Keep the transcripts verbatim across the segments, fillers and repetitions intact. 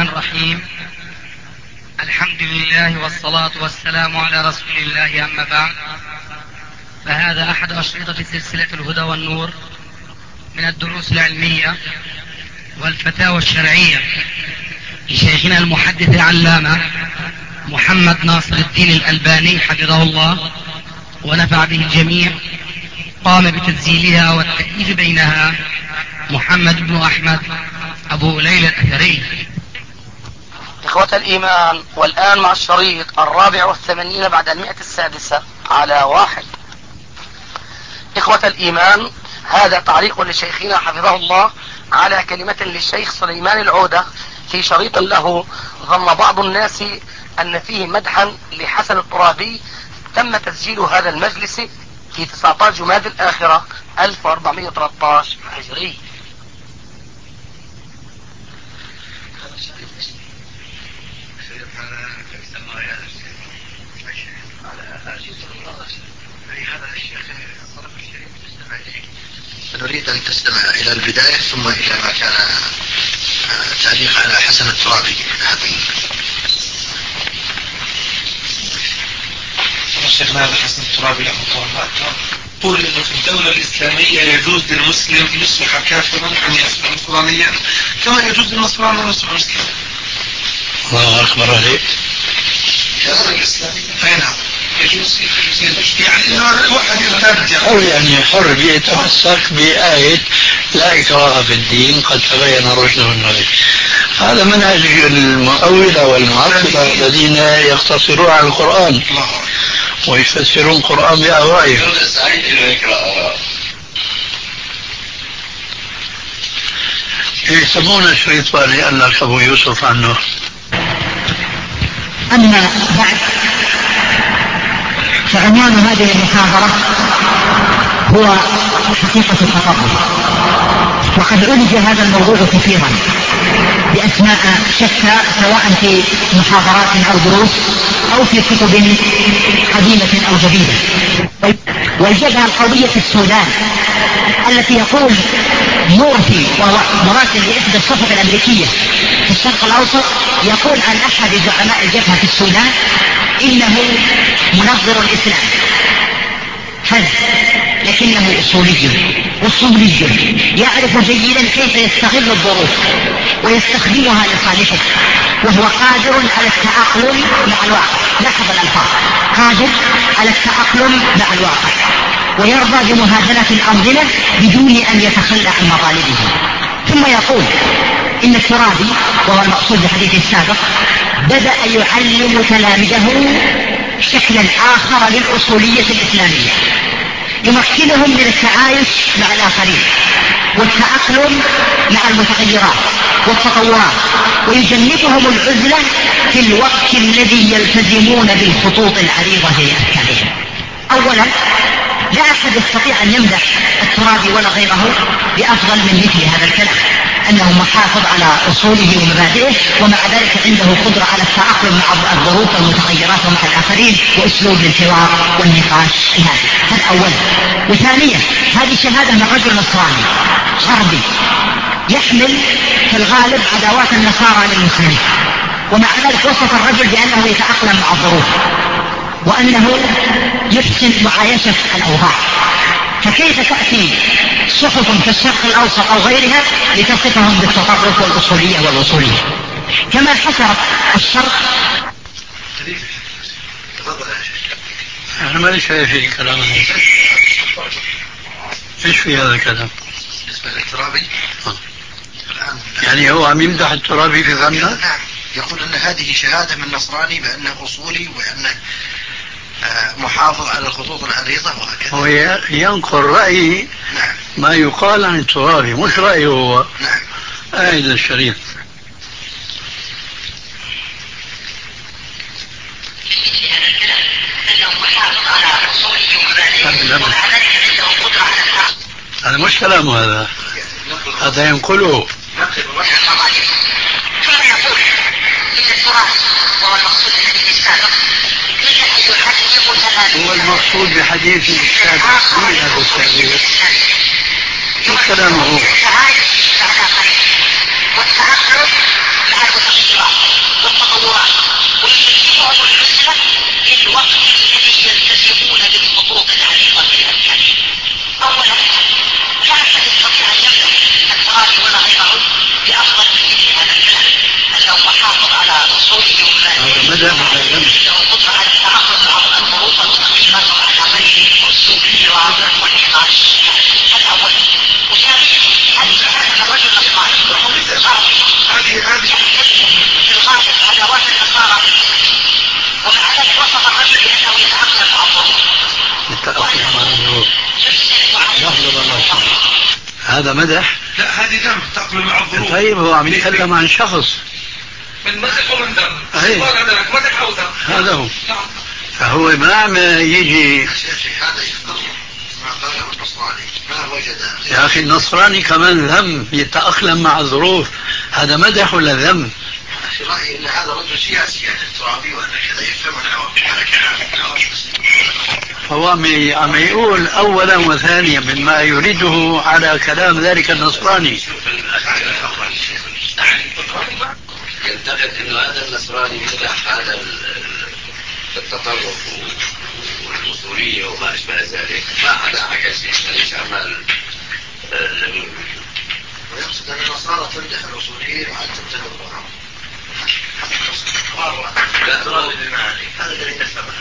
الرحيم. الحمد لله والصلاة والسلام على رسول الله، أما بعد، فهذا أحد أشرطة سلسلة الهدى والنور من الدروس العلمية والفتاوى الشرعية لشيخنا المحدث العلامة محمد ناصر الدين الألباني حفظه الله ونفع به الجميع. قام بتسجيلها والتأليف بينها محمد بن أحمد أبو ليلى الأثري. إخوة الإيمان، والآن مع الشريط الرابع والثمانين بعد المئة السادسة على واحد. إخوة الإيمان، هذا تعليق لشيخنا حفظه الله على كلمة للشيخ سليمان العودة في شريط له ظن بعض الناس أن فيه مدحا لحسن الترابي. تم تسجيل هذا المجلس في تسعة عشر جماد الآخرة ألف وأربعمائة وثلاثة عشر هجري. نريد أن تستمع إلى البداية ثم إلى ما كان تعليق على حسن الترابي. شيخنا هذا حسن الترابي له الله يقول إنه في الدولة الإسلامية يجوز للمسلم يصبح كافرا أن يصبح نصرانيا كما يجوز للنصراني أن يصبح مسلما. الله أكبر عليك. الدولة الإسلامية أي نعم يجوز يعني واحد يرتد أو يعني حر يتمسك بآية لا إكراه في الدين قد تبين الرشد من الغي. هذا منهج المؤولة والمعطلة الذين يقتصرون على القرآن ويفسرون القرآن بأهوائهم. يسمون الشريط لأنك أبو يوسف عنه. أما بعد، فعنوان هذه المحاضرة هو حقيقة التطرف، وقد عالج هذا الموضوع كثيرا بأسماء شتى سواء في محاضرات أو دروس أو في كتب قديمة أو جديدة. والجبهة القوية في السودان التي يقول مورفي وهو مراسل لإحدى الصحف الأمريكية في الشرق الأوسط يقول عن أحد زعماء الجبهة في السودان إنه منظر الإسلام هذا، لكنه أصولي أصولي يعرف جيدا كيف يستغل الظروف ويستخدمها لصالحه، وهو قادر على التأقلم مع الواقع. لاحظ الألفاظ، قادر على التأقلم مع الواقع ويرضى بمهادنة الأنظمة بدون أن يتخلى عن مطالبه. ثم يقول إن الترابي وهو المقصود بحديث السابق بدأ يعلم تلاميذه شكلا آخر للأصولية الإسلامية يمكنهم من التعايش مع الآخرين والتأقلم مع المتغيرات والتطورات، ويجنبهم العزلة في الوقت الذي يلتزمون بالخطوط العريضة لأفكارهم. أولا، لا أحد يستطيع أن يمدح الترابي ولا غيره بأفضل من مثل هذا الكلام، أنه محافظ على أصوله ومبادئه ومع ذلك عنده قدرة على التأقلم مع الظروف والمتغيرات ومع الآخرين وأسلوب للحوار والنقاش الهادئ. هذا أولا. وثانيا، هذه شهادة من رجل نصراني غربي يحمل في الغالب عداوات النصارى للمسلمين، ومع ذلك وصف الرجل بأنه يتأقلم مع الظروف وأنه يحسن معايشة الأوضاع. فكيف تأتي صحف في الشرق الأوسط أو غيرها لتصفهم بالتطرف والأصولية والوصولية؟ كما حسرت الشرق. أنا ما ليش في الكلام هذا. إيش في هذا الكلام؟ بالنسبة للترابي يعني هو عم يمدح الترابي في غنى؟ نعم، يقول أن هذه شهادة من نصراني بأنه أصولي وأنه محافظ على الخطوط العريضة وهكذا. هو ينقل رأي نعم. ما يقال عن الترابي مش رأيه هو. نعم. آيد الشريف. هذا مش كلامه، هذا هذا ينقله. ثم يقول إن التراث وهو المقصود بالحديث السابق هو المقصود بحديث السابق من هذا السابق مش كلامه هو. والتأقلم مع المتغيرات هذا مدح؟ لا هذه ذم تأقلم مع الظروف. طيب هو عم يتكلم عن شخص من مدح ومن ذم. أي. مدح أو ذم. هذا هو. نعم. فهو ما عم يجي. هذا يخبر ما قاله النصراني ما وجد. يا أخي النصراني كمان ذم، يتأقلم مع الظروف. هذا مدح ولا ذم؟ في رأيي أن هذا رجل سياسي يعني الترابي وأن كذا يفهم العوام. هو عم يقول أولا وثانيا مما يريده على كلام ذلك النصراني. يعتقد أنه هذا النصراني مدح هذا التطرف والوصولية وما أشبه ذلك، ما حدا حكى شيء ليش عمل. ويقصد أن النصارى تمدح الوصولية وأنت تمدح لا ترى بالمعاني. هذا الذي نفهمه.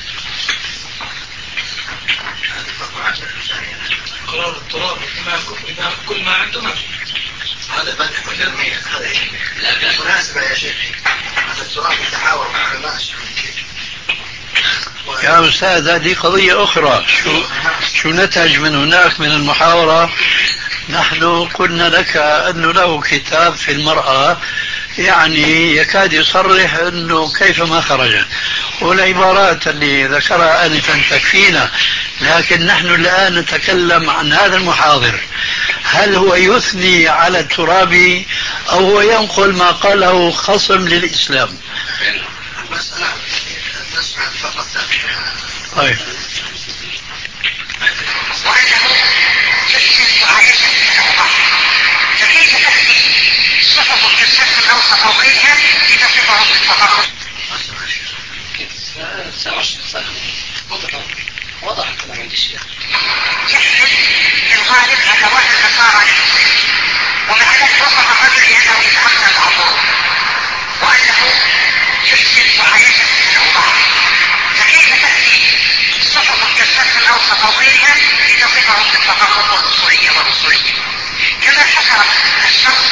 قرار التراب إذا كل ما عنده ما هذا مدح وتنمية. هذا لكن مناسبة يا شيخ. هذا التراب يتحاور مع علماء السعودية. يا أستاذ هذه قضية أخرى. شو, شو نتج من هناك من المحاورة؟ نحن قلنا لك أنه له كتاب في المرأة يعني يكاد يصرح أنه كيفما خرج، والعبارات اللي ذكرها آنفا تكفينا، لكن نحن الآن نتكلم عن هذا المحاضر. هل هو يثني على الترابي أو هو ينقل ما قاله خصم للإسلام؟ المسألة نسمع الفقرة الثانية. طيب. فكيف تأتي صحف في الشرق الأوسط أو غيرها لتصفهم بالتطرف؟ وضح الكلام عند الشيخ. يحمل في الغالب أدوات النصارى للمسلمين، ومع ذلك وصف الرجل بأنه يتأخر العبور وأنه يحسن معايشة الأوضاع. فكيف تأتي صحف في الشرق الأوسط أو غيرها لتصفهم بالتطرف والوصولية والوصولية؟ كما حصل الشرق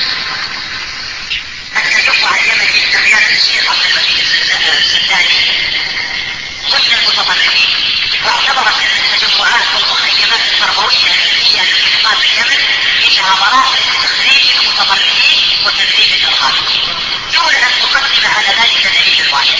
التجربة اليمني بقيادة الشيخ عبد المجيد الزنداني ضمن المتطرفين، واعتبرت ان التجمعات والمخيمات التربويه الدينيه التي تقام في اليمن انها مراحل لتخريج المتطرفين وتدريب الارهابيين، دون ان تقدم على ذلك دليل واحد.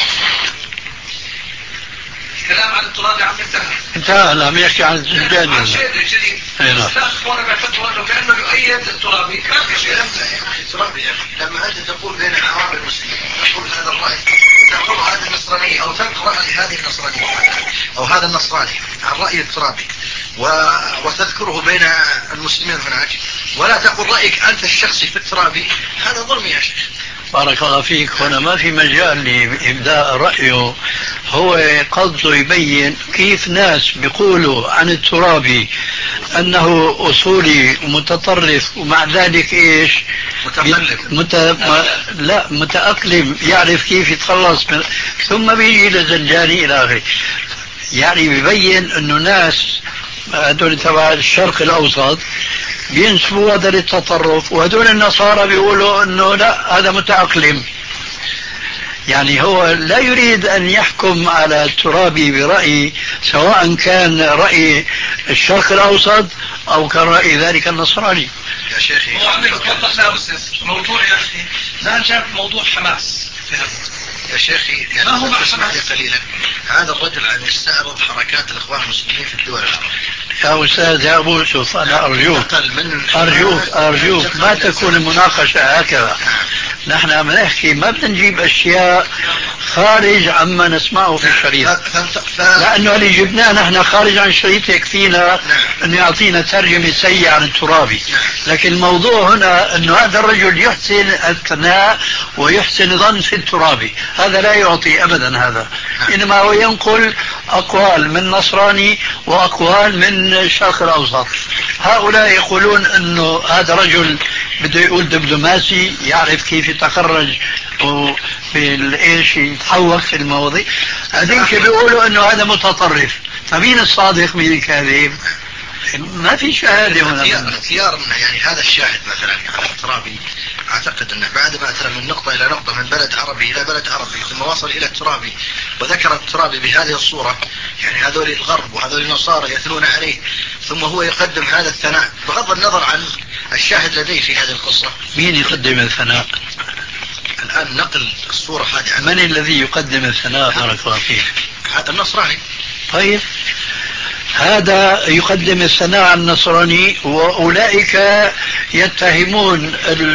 الكلام عن التراب عم ينتهي. انتهى. لم يحكي عن الزنداني. عن شيء جديد. وانا بعتبر انه كانه يؤيد الترابي. ما في شيء. الترابي لما انت تقول بين عوام المسلمين تقول هذا الراي، تقول هذا النصراني او تنقل راي هذه النصرانيه او هذا النصراني عن راي الترابي و... وتذكره بين المسلمين هناك، ولا تقول رايك انت الشخصي في الترابي. هذا ظلم يا شيخ. بارك الله فيك. هنا ما في مجال لإبداء رأيه. هو قصده يبين كيف ناس بيقولوا عن الترابي أنه أصولي ومتطرف ومع ذلك إيش متقلب مت... ما... لا متأقلم، يعرف كيف يتخلص من... ثم بيجي للزنجاني إلى آخره. يعني بيبين أنه ناس هذول تبع الشرق الأوسط بينسبوا هذا للتطرف، وهذول النصارى بيقولوا انه لا هذا متأقلم. يعني هو لا يريد ان يحكم على الترابي برأي، سواء كان رأي الشرق الاوسط او كان رأي ذلك النصراني. يا شيخي هو عندك وضحنا بس موضوع يا اخي لا جاب موضوع حماس يا شيخي يعني ما هو مع قليلا. هذا الرجل عم يستعرض حركات الاخوان المسلمين في الدول العربية. يا أستاذ يا أبو يوسف أنا أرجوك أرجوك أرجوك ما تكون المناقشة هكذا. نحن عم نحكي ما بدنا نجيب أشياء خارج عما نسمعه في الشريط، لأنه اللي جبناه نحن خارج عن الشريط يكفينا أن يعطينا ترجمة سيئة عن الترابي. لكن الموضوع هنا أنه هذا الرجل يحسن الثناء ويحسن ظن في الترابي، هذا لا يعطي أبدا. هذا إنما هو ينقل أقوال من نصراني وأقوال من الشرق الأوسط. هؤلاء يقولون أنه هذا رجل بده يقول دبلوماسي يعرف كيف يتخرج وبالإيش يتحوك في المواضيع. هذين بيقولوا أنه هذا متطرف. فمين الصادق مين الكاذب؟ ما في شهادة هنا. اختيار, اختيار يعني هذا الشاهد مثلا على الترابي، اعتقد انه بعد ما اتى من نقطة الى نقطة من بلد عربي الى بلد عربي ثم وصل الى الترابي وذكر الترابي بهذه الصورة، يعني هذول الغرب وهذول النصارى يثنون عليه، ثم هو يقدم هذا الثناء بغض النظر عن الشاهد لديه في هذه القصة. مين يقدم الثناء؟ الآن نقل الصورة هذه. من الذي يقدم الثناء بارك الله فيك؟ هذا النصراني. طيب هذا يقدم الثناء على النصراني، وأولئك يتهمون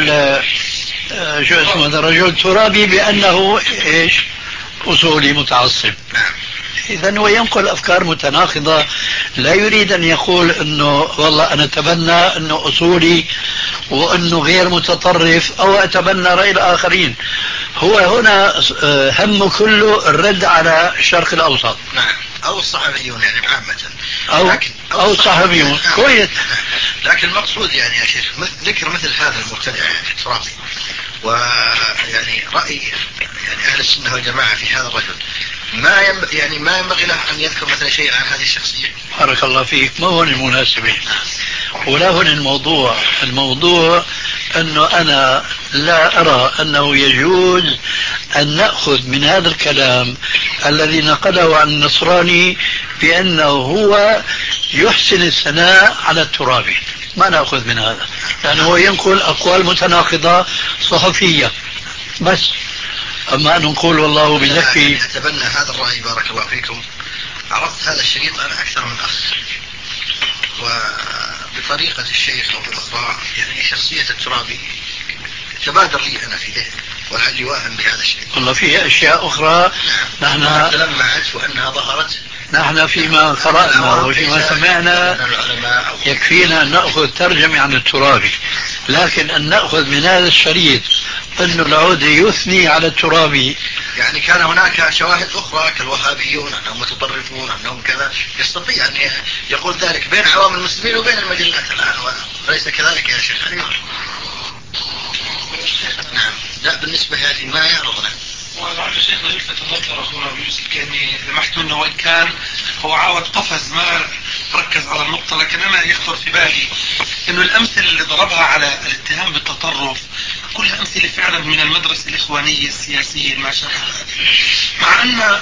شو اسمه هذا الرجل الترابي بأنه إيش؟ أصولي متعصب. إذن هو ينقل أفكار متناقضة، لا يريد أن يقول أنه والله أنا أتبنى أنه أصولي وأنه غير متطرف أو أتبنى رأي الآخرين. هو هنا همه كله الرد على الشرق الأوسط. نعم. أو الصحفيون يعني عامة. أو لكن أو, أو الصحفيون كويس. لكن المقصود يعني يا شيخ ذكر مثل هذا المبتدع يعني الترابي ويعني رأي يعني أهل السنة والجماعة في هذا الرجل، ما ينبغي يعني ما ينبغي له أن يذكر مثلا شيء عن هذه الشخصية. بارك الله فيك. ما هو المناسبة ولا هو الموضوع. الموضوع أنه أنا لا أرى أنه يجوز أن نأخذ من هذا الكلام الذي نقله عن النصراني بأنه هو يحسن الثناء على الترابي. ما نأخذ من هذا لأنه هو ينقل أقوال متناقضة صحفية بس. أما أن نقول والله بزكي. أتبنى هذا الرأي بارك الله فيكم. عرفت هذا الشريط أنا أكثر من أخ، وبطريقة الشيخ أو بالأخبار يعني شخصية الترابي تبادر لي أنا في ذهني ولعلي واهم بهذا الشيء. والله فيه أشياء أخرى. نعم. نحن تلمعت وأنها ظهرت. نحن فيما قرأنا وفيما سمعنا يكفينا أن نأخذ ترجمة عن الترابي، لكن أن نأخذ من هذا الشريط أن العودي يثني على الترابي. يعني كان هناك شواهد أخرى كالوهابيون أنهم متطرفون أنهم كذا، يستطيع أن يقول ذلك بين عوام المسلمين وبين المجلات الآن، وليس كذلك يا شيخ. نعم. لا بالنسبة هذه ما يعرضنا. وعلى شيخنا يلفت النظر أخونا أبو يوسف كأني لمحت منه وإن كان هو عاود قفز ما ركز على النقطة، لكن أنا يخطر في بالي إنه الأمثلة اللي ضربها على الاتهام بالتطرف كلها أمثلة فعلا من المدرسة الإخوانية السياسية ما شابه ذلك، مع أن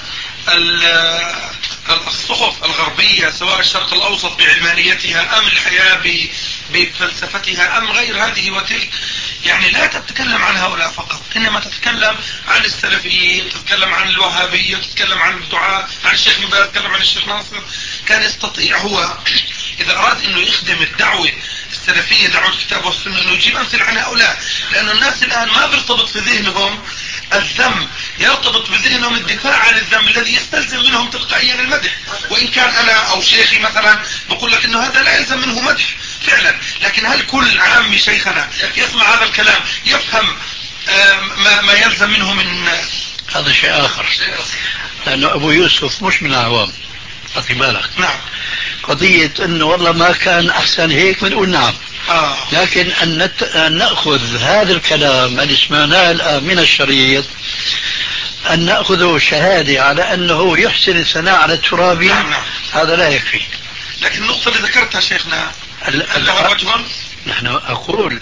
الصحف الغربية سواء الشرق الأوسط بعلمانيتها أم الحياة بفلسفتها أم غير هذه وتلك يعني لا تتكلم عن هؤلاء فقط، إنما تتكلم عن السلفيين، تتكلم عن الوهابية، تتكلم عن الدعاء، عن الشيخ مبارك، تتكلم عن الشيخ ناصر. كان يستطيع هو إذا أراد أنه يخدم الدعوة السلفية دعوة الكتاب والسنة أنه يجيب أمثل عن هؤلاء، لأن الناس الآن ما بيرتبط في ذهنهم الذم، يرتبط بذهنهم الدفاع عن الذم الذي يستلزم منهم تلقائيا المدح. وإن كان أنا أو شيخي مثلا بقول لك أنه هذا لا يلزم منه مدح فعلا، لكن هل كل عامي شيخنا يسمع هذا الكلام يفهم ما, ما يلزم منه من هذا شيء آخر؟ لأنه أبو يوسف مش من العوام، أخي بالك. نعم. قضية أنه والله ما كان أحسن هيك بنقول نعم. آه. لكن أن, نت... أن نأخذ هذا الكلام اللي سمعناه الآن من الشريط أن نأخذه شهادة على أنه يحسن الثناء على الترابي. نعم نعم. هذا لا يكفي. لكن النقطة اللي ذكرتها شيخنا ال... لها وجه. نحن أقول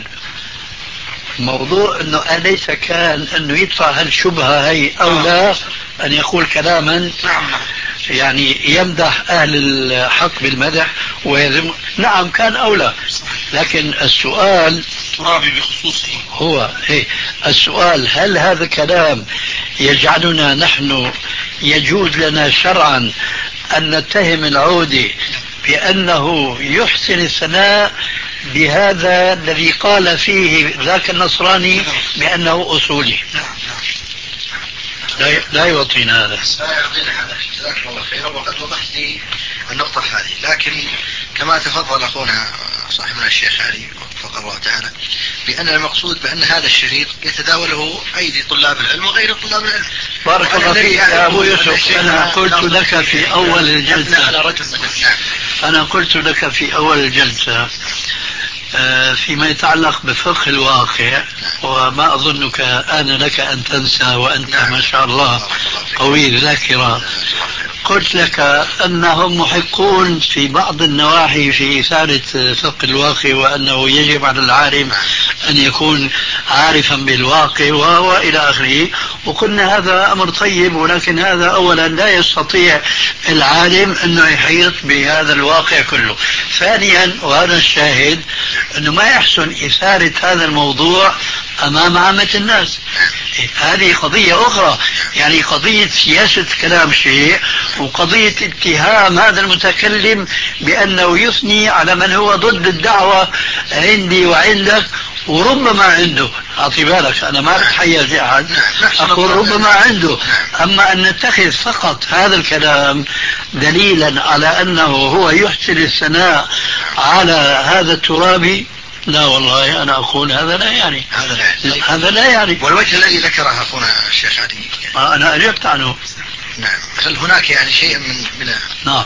موضوع أنه أليس كان أنه يدفع هالشبهة هي أو لا أن يقول كلاما نعم نعم. يعني يمدح أهل الحق بالمدح ويذم. نعم كان أولى، لكن السؤال ترابي بخصوصه هو إيه السؤال هل هذا الكلام يجعلنا نحن يجوز لنا شرعا أن نتهم العودي بأنه يحسن الثناء بهذا الذي قال فيه ذاك النصراني بأنه أصولي؟ لا لا يعطينا هذا. لا يعطينا هذا. جزاكم الله خيرا. وقد وضحت لي النقطة هذه، لكن كما تفضل أخونا صاحبنا الشيخ علي وفق الله تعالى بأن المقصود بأن هذا الشريط يتداوله أيدي طلاب العلم وغير طلاب العلم. بارك الله فيك يا أبو يوسف. أنا قلت لك في أول الجلسة أنا قلت لك في أول الجلسة فيما يتعلق بفقه الواقع، وما أظنك آن لك أن تنسى وأنت ما شاء الله قوي الذاكرة، قلت لك أنهم محقون في بعض النواحي في إثارة فقه الواقع، وأنه يجب على العالم أن يكون عارفا بالواقع وإلى آخره. وقلنا هذا أمر طيب، ولكن هذا أولا لا يستطيع العالم أنه يحيط بهذا الواقع كله. ثانيا، وهذا الشاهد، أنه ما يحسن إثارة هذا الموضوع أمام عامة الناس. هذه قضية أخرى، يعني قضية سياسة كلام شيء، وقضية اتهام هذا المتكلم بأنه يثني على من هو ضد الدعوة عندي وعندك، وربما عنده. أعطي بالك، أنا ما بتحيز أحد، أقول ربما عنده. أما أن نتخذ فقط هذا الكلام دليلا على أنه هو يحسن الثناء على هذا الترابي، لا والله أنا أقول هذا لا يعني، هذا لا يعني. هذا لا يعني. والوجه الذي ذكره أخونا الشيخ علي يعني أنا أجبت عنه. نعم. هل هناك يعني شيء من من نعم.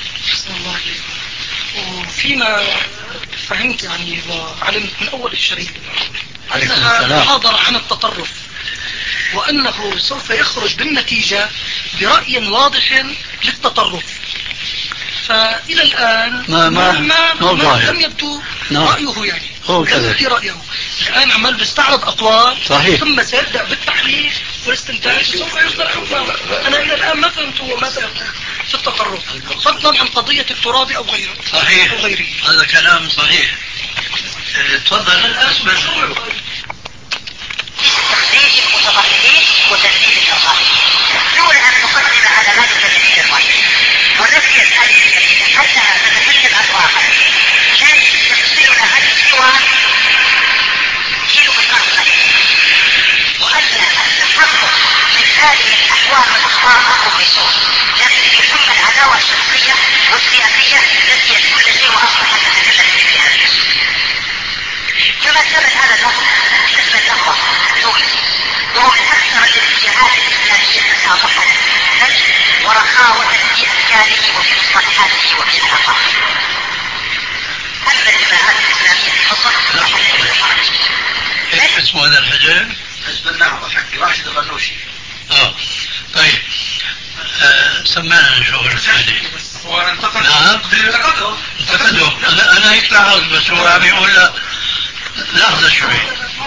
وفيما فهمت يعني وعلمت من أول الشريط أنها محاضرة عن التطرف، وأنه سوف يخرج بالنتيجة برأي واضح للتطرف. فإلى الآن ما ما, ما, ما, ما لم يبدو نعم. رأيه، يعني هو لم يبدو رأيه. الآن عمال بيستعرض أقوال، صحيح. ثم سيبدأ بالتحليل والاستنتاج، سوف يصدر حكما. أنا إلى الآن ما فهمت هو ماذا يقول في التطرف، فضلا عن قضية التراب أو غيره. صحيح، أو غيره. هذا كلام صحيح. تفضل. التخفيف المتطرفين وتجديد الأرواح. دون أن نقدم علامات تجديد الأرواح ونفي هذه الجديدة حتى تتجدد أرواحا لا تفصلنا عن سوى شيء الأرض، وأن التحقق من هذه الأحوال والأخبار أمر بسوء، لكن بحكم العداوة الشخصية والسياسية نسيت كل شيء وأصبحت تتكلم في الجهاد، كما ثبت هذا اللفظ بالنسبة للأخوة الأولى، وهو من أكثر الاتجاهات الإسلامية تسامحا ورخاوة في أفكاره وفي مصطلحاته وفي علاقاته. أما الجماعات الإسلامية تفضل ايش اسمه هذا الحزب؟ حزب النهضة حق راشد الغنوشي. اه طيب. آه سمعنا نشوف الثاني. نعم انتقدوا. انا انا هيك لاحظ، بس هو عم يقول لا لحظة شوي.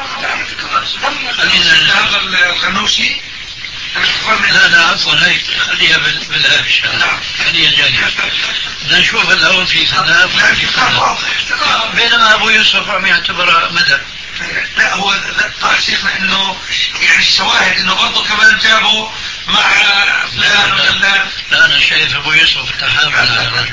خلينا هذا الغنوشي. لا لا عفوا، هيك خليها بالهامش، خليها جانب. بدنا نشوف الأول في ثناء بينما أبو يوسف عم يعتبرها مدى. لا هو قال شيخنا انه يعني الشواهد انه برضه كمان جابوا مع فلان ولا. لا انا شايف ابو يوسف تحامل على الرجل.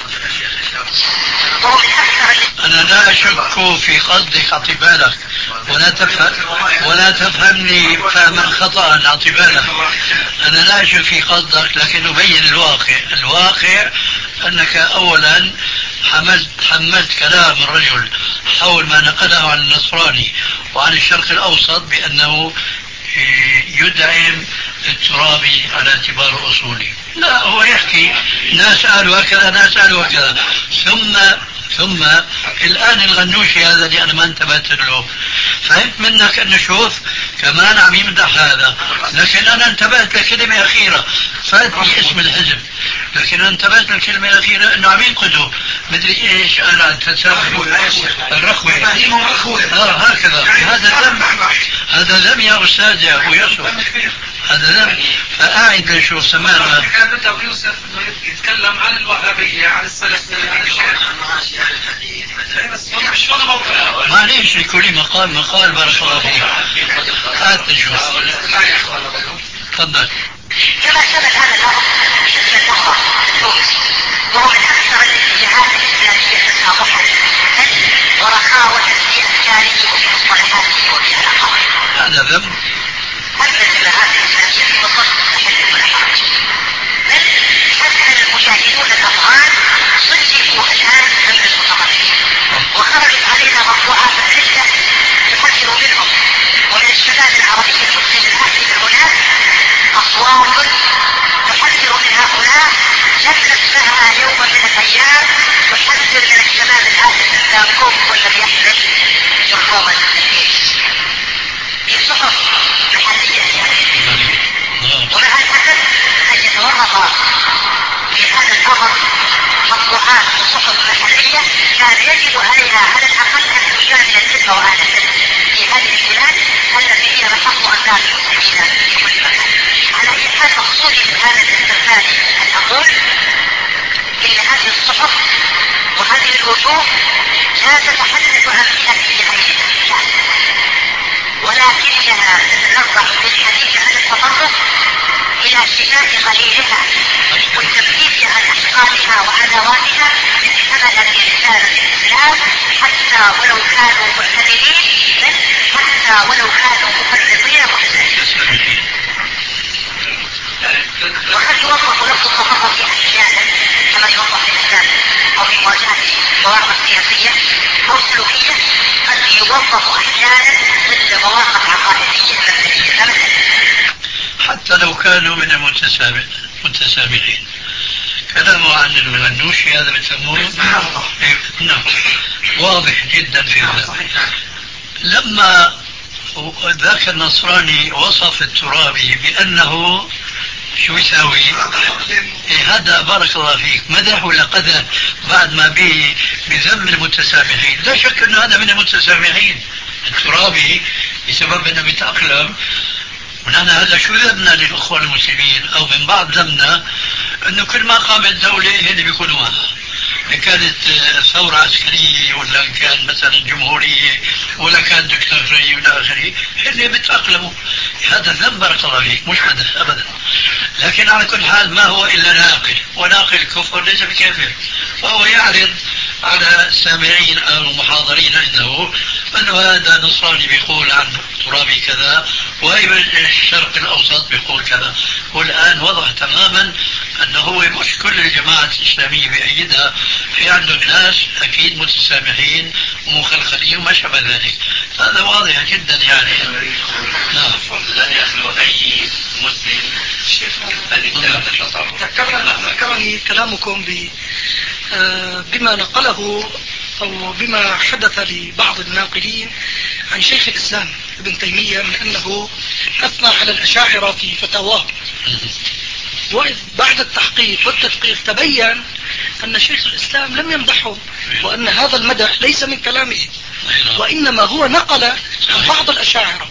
انا لا اشك في قصدك، اعطي بالك، ولا تفهم ولا تفهمني فهما خطأ، اعطي بالك. انا لا اشك في قصدك، لكن ابين الواقع. الواقع انك اولا حملت حملت كلام الرجل حول ما نقله عن النصراني وعن الشرق الاوسط بانه يدعم الترابي على اعتبار اصولي. لا، هو يحكي ناس قالوا هكذا ناس قالوا هكذا، ثم ثم الان الغنوشي هذا اللي انا ما انتبهت له، فهمت منك انه شوف كمان عم يمدح هذا، لكن انا انتبهت لكلمه اخيره فاتني اسم الحزب، لكن انا انتبهت للكلمه الاخيره انه عم ينقدوا مدري ايش قال عن تسامح الرخوه. اه هكذا. هذا ذم، هذا ذم يا استاذ يا ابو يوسف، هذا ذم. فقاعد لنشوف سمعنا. كان بده ابو يوسف يتكلم عن الوهابيه عن السلفيه عن الشيخ. معليش لكل مقال مقال، بارك الله فيك. هات نشوف. تفضل. كما ثبت هذا اللفظ بالنسبة للأخوة الأولى، وهو من أكثر الاتجاهات الإسلامية تسامحا ورخاوة في أفكاره وفي مصطلحاته وفي علاقاته. هذا ذنب. أما الجماعات الإسلامية فقط تحل ولا حرج، بل حتى المجاهدون الأفغان صنفوا الآن ضمن المتطرفين، وخرجت علينا مطبوعات عدة تحذر منهم ومن الشباب العربي المسلم الآخر هناك أصوات تحذر من هؤلاء لم نسمعها يوما من الأيام، تحذر من الشباب الآخر من داركم والذي يحمل جرثومة الجيش في صحف محلية. ومع الأسف أن يتورط صحف مطبوعات وصحف محلية كان يجب عليها على الأقل أن تجامل العلم وأهل العلم في هذه البلاد التي هي محط أنظار المسلمين في كل مكان. على أي حال مقصودي من هذا الاستفسار أن أقول إن هذه الصحف وهذه الوجوه لا تتحدث عن فئة بعينها، ولكنها تتنبع في الحديث عن التطرف إلى شفاء غليلها والتبكيت عن أشقائها وعداواتها من حملة رسالة الإسلام، حتى ولو كانوا معتدلين، حتى ولو كانوا مفرطين محسنين. وقد يوظف لفظ التطرف أحيانا كما يوظف في الإسلام أو في مواجهة مواقف سياسية أو سلوكية، قد يوظف أحيانا ضد مواقف عقائدية مثلا حتى لو كانوا من المتسامح متسامحين. كلامه عن المغنوشي هذا بسموه نعم واضح جدا في هذا. لما ذاك النصراني وصف الترابي بأنه شو يساوي؟ إيه هذا بارك الله فيك مدح ولا قذف بعد ما به بذم المتسامحين؟ لا شك أن هذا من المتسامحين. الترابي بسبب أنه بيتأقلم، ونحن هذا شو ذمنا للأخوة المسلمين أو من بعض ذمنا أنه كل ما قامت دولة هن بيكونوا معها، إن كانت ثورة عسكرية ولا إن كان مثلا جمهورية ولا كان دكتاتورية ولا آخره، هن بيتأقلموا. هذا ذنب بارك الله فيك مش مدح أبدا. لكن على كل حال ما هو إلا ناقل، وناقل الكفر ليس بكافر، فهو يعرض على السامعين أو المحاضرين عنده أنه هذا نصراني بيقول عن ترابي كذا، وأيضا الشرق الأوسط بيقول كذا. والآن وضح تماما أنه هو مش كل الجماعات الإسلامية بأيدها، في عندهم ناس أكيد متسامحين ومخلخلين وما شابه ذلك. هذا واضح جدا يعني. نعم. لا يخلو أي مسلم أن ذكرني كلامكم بما نقله أو بما حدث لبعض الناقلين عن شيخ الإسلام ابن تيمية من أنه أثنى على الأشاعرة في فتاواه، وبعد التحقيق والتدقيق تبين أن شيخ الإسلام لم يمدحهم، وأن هذا المدح ليس من كلامه وإنما هو نقل عن بعض الأشاعرة.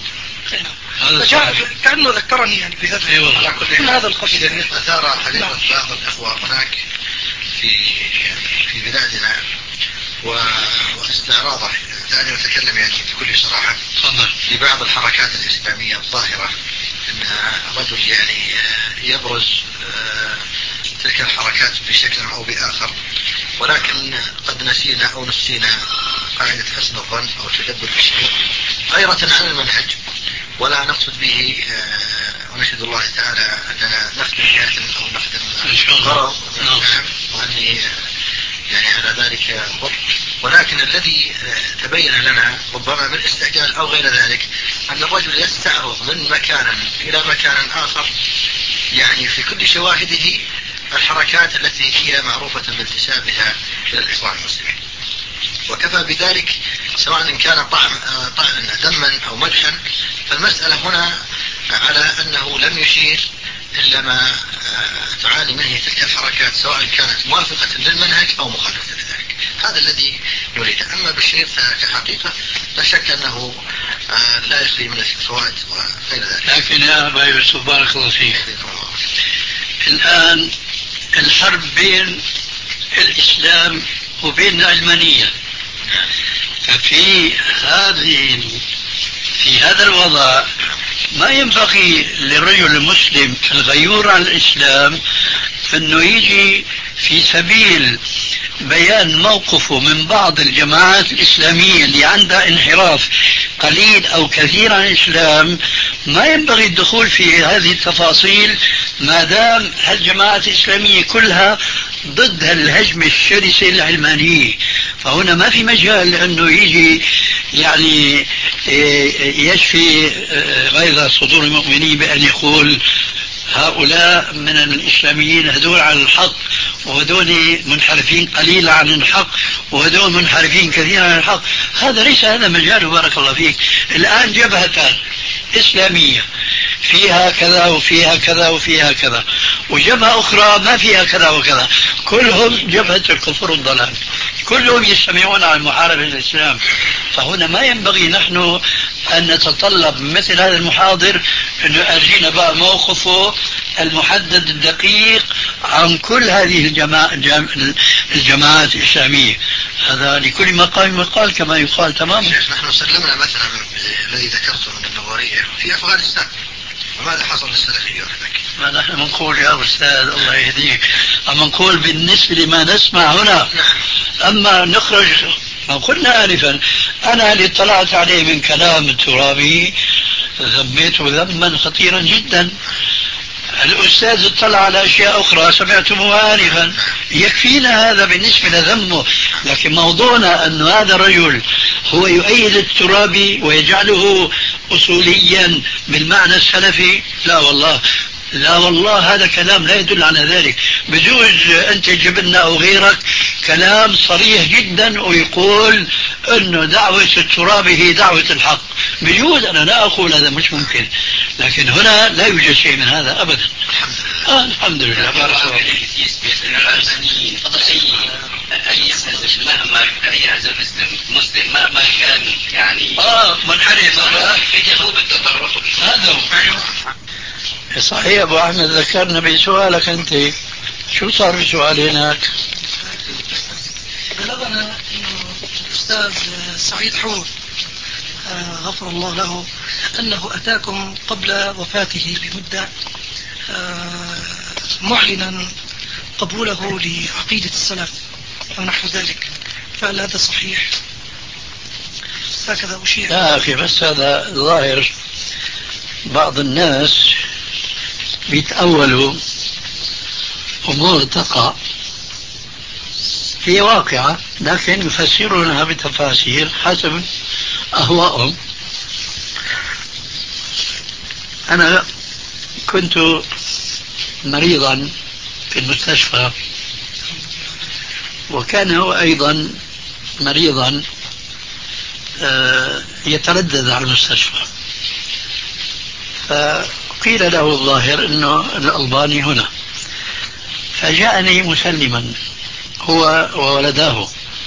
كأنه ذكرني يعني بهذا من هذا القبيل. أثار حديث بعض الأخوة هناك في في بلادنا واستعراضه، دعني أتكلم يعني بكل صراحة في بعض الحركات الإسلامية الظاهرة أن رجل يعني يبرز تلك الحركات بشكل أو بآخر، ولكن قد نسينا أو نسينا قاعدة حسن الظن أو تدبر الشيء غيرة عن المنهج، ولا نقصد به ونشهد الله تعالى أننا نخدم جهة أو نخدم غرض، وأني يعني على ذلك ضبط. ولكن الذي تبين لنا ربما من استعجال أو غير ذلك أن الرجل يستعرض من مكان إلى مكان آخر، يعني في كل شواهده الحركات التي هي معروفة بانتسابها إلى الإخوان المسلمين، وكفى بذلك سواء إن كان طعن ذما أو مدحا. فالمسألة هنا على أنه لم يشير إلا ما تعاني منه تلك الحركات، سواء كانت موافقة للمنهج أو مخالفة لذلك. هذا الذي نريد. أما بالشيء كحقيقة لا شك أنه لا يخلي من الفوائد وغير ذلك. لكن يا أبا يوسف بارك الله فيك، الآن الحرب بين الإسلام وبين العلمانية، ففي هذه في هذا الوضع ما ينبغي للرجل المسلم الغيور عن الإسلام أنه يجي في سبيل بيان موقفه من بعض الجماعات الإسلامية اللي عندها انحراف قليل أو كثير عن الإسلام، ما ينبغي الدخول في هذه التفاصيل ما دام هالجماعات الإسلامية كلها ضد الهجمة الشرسة العلمانية. فهنا ما في مجال لأنه يجي يعني يشفي غيظ صدور المؤمنين بأن يقول هؤلاء من الإسلاميين هدول على الحق وهدول منحرفين قليلا عن الحق وهدول منحرفين كثيرا عن الحق. هذا ليس هذا مجاله بارك الله فيك. الآن جبهتان إسلامية فيها كذا وفيها كذا وفيها كذا، وجبهة أخرى ما فيها كذا وكذا، كلهم جبهة الكفر والضلال، كلهم يجتمعون على محاربة الإسلام. فهنا ما ينبغي نحن أن نتطلب مثل هذا المحاضر أنه يأرجينا بقى موقفه المحدد الدقيق عن كل هذه الجماعة الجماعات الإسلامية. هذا لكل مقام مقال كما يقال. تماما. نحن سلمنا مثلا الذي ذكرته من النظرية في أفغانستان، وماذا حصل للسلفيين هناك؟ ما نحن منقول يا أستاذ الله يهديك، أما نقول بالنسبة لما نسمع هنا. أما نخرج ما قلنا آنفا، أنا اللي اطلعت عليه من كلام الترابي ذميته ذما خطيرا جدا. الأستاذ اطلع على أشياء أخرى سمعتموها آنفا، يكفينا هذا بالنسبة لذمه. لكن موضوعنا أن هذا الرجل هو يؤيد الترابي ويجعله أصوليا بالمعنى السلفي، لا والله، لا والله، هذا كلام لا يدل على ذلك. بجوز أنت تجيب لنا أو غيرك كلام صريح جدا ويقول أنه دعوة الترابي هي دعوة الحق، بجوز، أنا لا أقول هذا مش ممكن، لكن هنا لا يوجد شيء من هذا أبدا. آه الحمد لله. بارك الله الألبانيين أي حزب مهما أي حزب مسلم مهما كان يعني آه منحرف يجب بالتطرف. هذا هو. صحيح أبو أحمد، ذكرنا بسؤالك أنت، شو صار بسؤال هناك؟ بلغنا أنه الأستاذ سعيد حور غفر الله له أنه أتاكم قبل وفاته بمدة معلنا قبوله لعقيدة السلف أو نحو ذلك، فهل هذا صحيح؟ هكذا أشير. لا أخي، بس هذا ظاهر بعض الناس بيتأولوا أمور تقع هي واقعة، لكن يفسرونها بتفاسير حسب أهوائهم. أنا كنت مريضا في المستشفى، وكان هو أيضا مريضا يتردد على المستشفى، فقيل له الظاهر أنه الألباني هنا، فجاءني مسلما هو وولداه.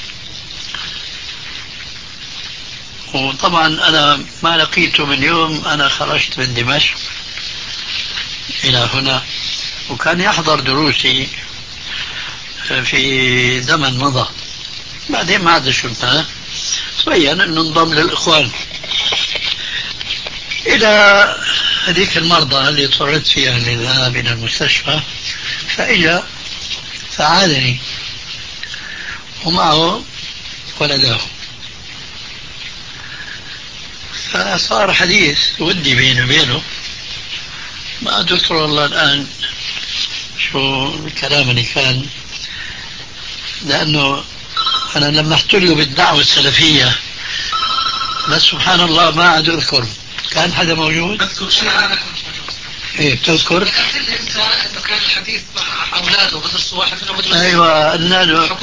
وطبعا أنا ما لقيته من يوم أنا خرجت من دمشق إلى هنا، وكان يحضر دروسي في زمن مضى، بعدين ما عاد شفناه، تبين أنه انضم للإخوان. إلى هذيك المرضى اللي اضطريت فيها للذهاب إلى المستشفى، فإجا فعادني ومعه ولده، فصار حديث ودي بيني وبينه، ما أذكر والله الآن شو الكلام اللي كان، لأنه أنا لما احتلوا بالدعوة السلفية بس سبحان الله ما عاد أذكر. كان حدا موجود؟ أذكر شيء أنا كنت موجود. إيه بتذكر؟ أنت أنه كان الحديث مع أولاده بدرس واحد منهم بدرس. أيوة قلنا له،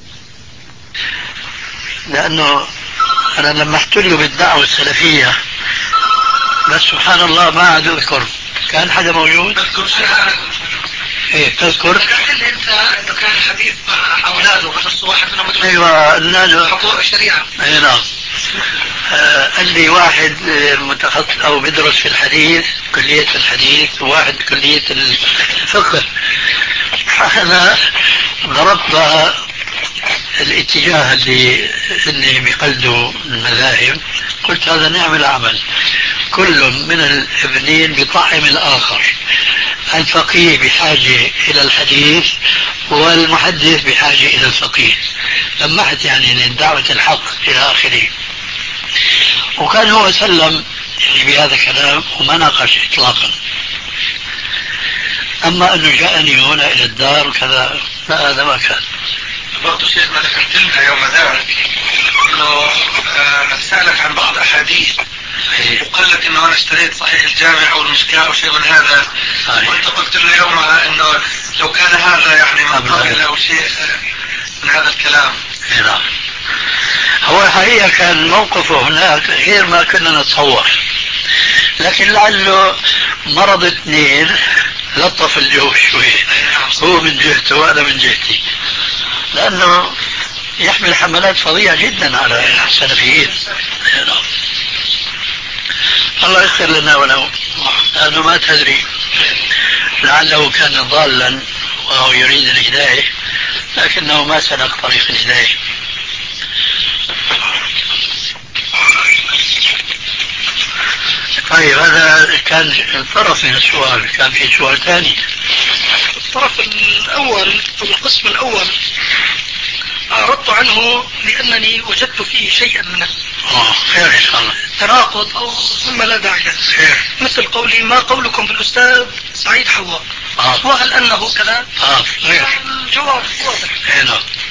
لأنه أنا لما احتلوا بالدعوة السلفية بس سبحان الله ما عاد أذكر. كان حدا موجود؟ أذكر شيء أنا كنت موجود. إيه بتذكر؟ أنت أنه كان الحديث مع أولاده بدرس واحد منهم بدرس. أيوة قلنا له حقوق الشريعة. أي نعم. آه قال لي واحد متخصص أو بدرس في الحديث كلية الحديث، وواحد كلية الفقه. أنا ضربت بقى الاتجاه اللي اللي بيقلدوا المذاهب، قلت هذا نعمل عمل، كل من الابنين بطعم الآخر، الفقيه بحاجة إلى الحديث والمحدث بحاجة إلى الفقيه، لمحت يعني دعوة الحق إلى آخره. وكان هو سلم يعني بهذا الكلام وما ناقش إطلاقا. أما أنه جاءني هنا إلى الدار وكذا، لا هذا ما كان. برضو شيخ ما ذكرت لنا يوم ذاك انه سألك عن بعض احاديث وقال لك انه انا اشتريت صحيح الجامع او المشكاة او شيء من هذا، وانت قلت له يومها انه لو كان هذا يعني من قبل او شيء من هذا الكلام. نعم. هو الحقيقة كان موقفه هناك غير ما كنا نتصور، لكن لعله مرض اثنين لطف الجو شوي، هو من جهته وأنا من جهتي، لأنه يحمل حملات فظيعة جدا على السلفيين. الله يغفر لنا وله، لأنه ما تدري لعله كان ضالا وهو يريد الهداية لكنه ما سلك طريق الهداية. طيب هذا كان طرف من السؤال، كان في سؤال ثاني. الطرف الأول أو القسم الأول أعرضت عنه لأنني وجدت فيه شيئا من آه خير إن شاء الله التناقض أو ثم لا داعي له، مثل قولي ما قولكم بالأستاذ سعيد حواء، آه. وهل أنه كذا؟ آه. الجواب واضح. هنا